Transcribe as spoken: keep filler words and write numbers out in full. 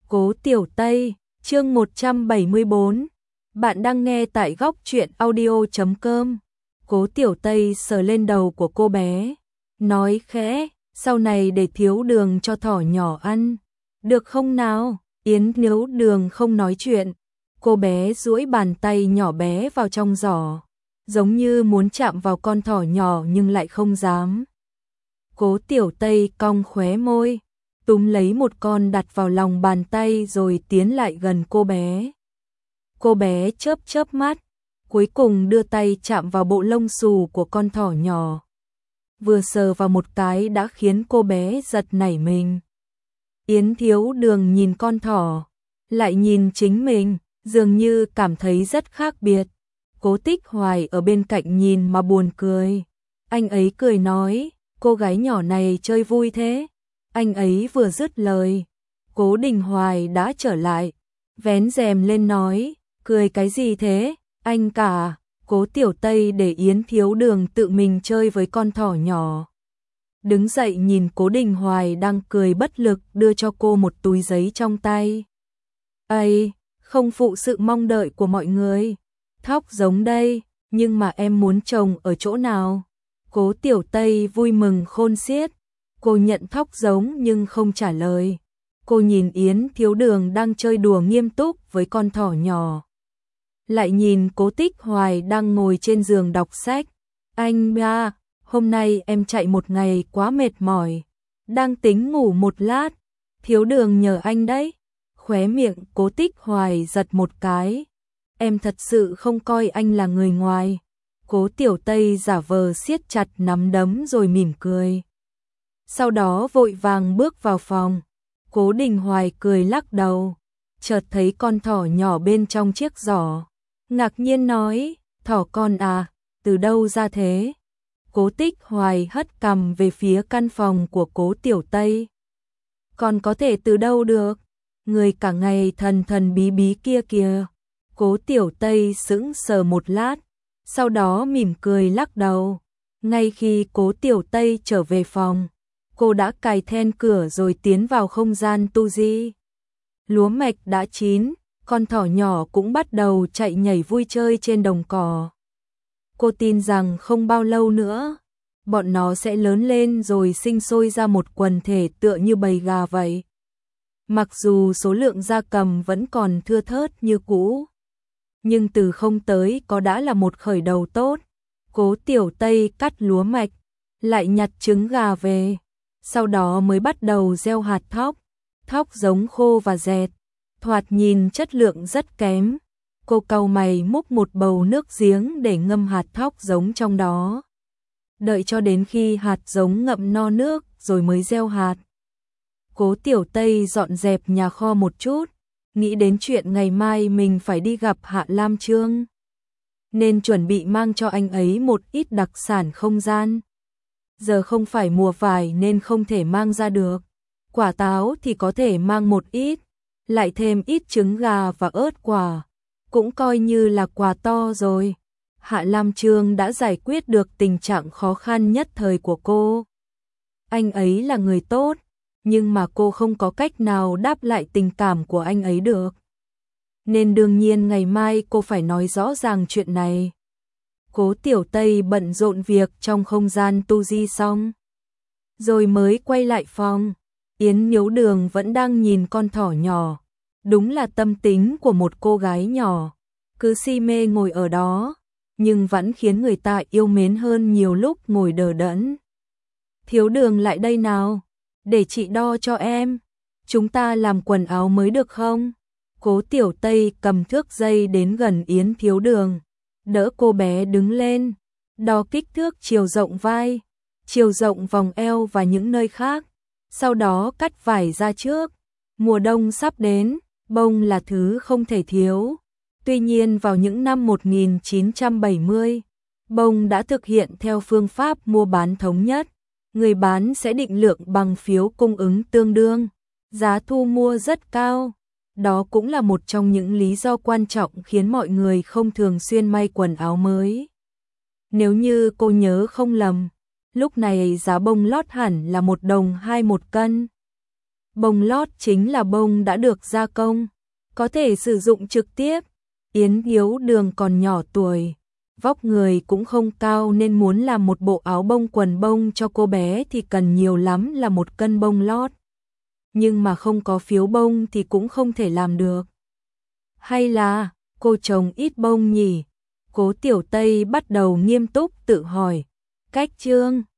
Cố Tiểu Tây, chương một trăm bảy mươi bốn. Bạn đang nghe tại góc truyện audio chấm com. Cố Tiểu Tây sờ lên đầu của cô bé, nói khẽ, sau này để thiếu đường cho thỏ nhỏ ăn, được không nào? Yến Thiếu Đường không nói chuyện, cô bé duỗi bàn tay nhỏ bé vào trong giỏ, giống như muốn chạm vào con thỏ nhỏ nhưng lại không dám. Cố Tiểu Tây cong khóe môi, túm lấy một con đặt vào lòng bàn tay rồi tiến lại gần cô bé. Cô bé chớp chớp mắt, cuối cùng đưa tay chạm vào bộ lông xù của con thỏ nhỏ. Vừa sờ vào một cái đã khiến cô bé giật nảy mình. Yến Thiếu Đường nhìn con thỏ, lại nhìn chính mình, dường như cảm thấy rất khác biệt. Cố Tích Hoài ở bên cạnh nhìn mà buồn cười. Anh ấy cười nói, cô gái nhỏ này chơi vui thế. Anh ấy vừa dứt lời, Cố Đình Hoài đã trở lại, vén rèm lên nói, cười cái gì thế, anh cả. Cố Tiểu Tây để Yến Thiếu Đường tự mình chơi với con thỏ nhỏ. Đứng dậy nhìn Cố Đình Hoài đang cười bất lực đưa cho cô một túi giấy trong tay. Ây, không phụ sự mong đợi của mọi người. Thóc giống đây, nhưng mà em muốn trồng ở chỗ nào? Cố Tiểu Tây vui mừng khôn xiết. Cô nhận thóc giống nhưng không trả lời. Cô nhìn Yến Thiếu Đường đang chơi đùa nghiêm túc với con thỏ nhỏ. Lại nhìn Cố Tích Hoài đang ngồi trên giường đọc sách. Anh ba, hôm nay em chạy một ngày quá mệt mỏi. Đang tính ngủ một lát. Thiếu Đường nhờ anh đấy. Khóe miệng Cố Tích Hoài giật một cái. Em thật sự không coi anh là người ngoài. Cố Tiểu Tây giả vờ siết chặt nắm đấm rồi mỉm cười. Sau đó vội vàng bước vào phòng. Cố Đình Hoài cười lắc đầu, chợt thấy con thỏ nhỏ bên trong chiếc giỏ, ngạc nhiên nói, thỏ con à, từ đâu ra thế? Cố Tích Hoài hất cằm về phía căn phòng của Cố Tiểu Tây. Còn có thể từ đâu được, người cả ngày thần thần bí bí kia kìa. Cố Tiểu Tây sững sờ một lát, sau đó mỉm cười lắc đầu. Ngay khi Cố Tiểu Tây trở về phòng, cô đã cài then cửa rồi tiến vào không gian tu di. Lúa mạch đã chín, con thỏ nhỏ cũng bắt đầu chạy nhảy vui chơi trên đồng cỏ. Cô tin rằng không bao lâu nữa, bọn nó sẽ lớn lên rồi sinh sôi ra một quần thể tựa như bầy gà vậy. Mặc dù số lượng gia cầm vẫn còn thưa thớt như cũ, nhưng từ không tới có đã là một khởi đầu tốt. Cố Tiểu Tây cắt lúa mạch, lại nhặt trứng gà về. Sau đó mới bắt đầu gieo hạt thóc, thóc giống khô và dẹt, thoạt nhìn chất lượng rất kém. Cô cau mày múc một bầu nước giếng để ngâm hạt thóc giống trong đó. Đợi cho đến khi hạt giống ngậm no nước rồi mới gieo hạt. Cố Tiểu Tây dọn dẹp nhà kho một chút, nghĩ đến chuyện ngày mai mình phải đi gặp Hạ Lam Chương, nên chuẩn bị mang cho anh ấy một ít đặc sản không gian. Giờ không phải mùa vải nên không thể mang ra được. Quả táo thì có thể mang một ít, lại thêm ít trứng gà và ớt quả, cũng coi như là quà to rồi. Hạ Lam Chương đã giải quyết được tình trạng khó khăn nhất thời của cô. Anh ấy là người tốt, nhưng mà cô không có cách nào đáp lại tình cảm của anh ấy được. Nên đương nhiên ngày mai cô phải nói rõ ràng chuyện này. Cố Tiểu Tây bận rộn việc trong không gian tu di xong, rồi mới quay lại phòng. Yến Thiếu Đường vẫn đang nhìn con thỏ nhỏ. Đúng là tâm tính của một cô gái nhỏ, cứ si mê ngồi ở đó, nhưng vẫn khiến người ta yêu mến hơn nhiều lúc ngồi đờ đẫn. Thiếu Đường lại đây nào, để chị đo cho em. Chúng ta làm quần áo mới được không? Cố Tiểu Tây cầm thước dây đến gần Yến Thiếu Đường, đỡ cô bé đứng lên, đo kích thước chiều rộng vai, chiều rộng vòng eo và những nơi khác. Sau đó cắt vải ra trước. Mùa đông sắp đến, bông là thứ không thể thiếu. Tuy nhiên vào những năm một nghìn chín trăm bảy mươi, bông đã thực hiện theo phương pháp mua bán thống nhất. Người bán sẽ định lượng bằng phiếu cung ứng tương đương, giá thu mua rất cao. Đó cũng là một trong những lý do quan trọng khiến mọi người không thường xuyên may quần áo mới. Nếu như cô nhớ không lầm, lúc này giá bông lót hẳn là một đồng hai một cân. Bông lót chính là bông đã được gia công, có thể sử dụng trực tiếp. Yến Yếu Đường còn nhỏ tuổi, vóc người cũng không cao nên muốn làm một bộ áo bông quần bông cho cô bé thì cần nhiều lắm là một cân bông lót. Nhưng mà không có phiếu bông thì cũng không thể làm được. Hay là cô trồng ít bông nhỉ? Cố Tiểu Tây bắt đầu nghiêm túc tự hỏi. Cách Trương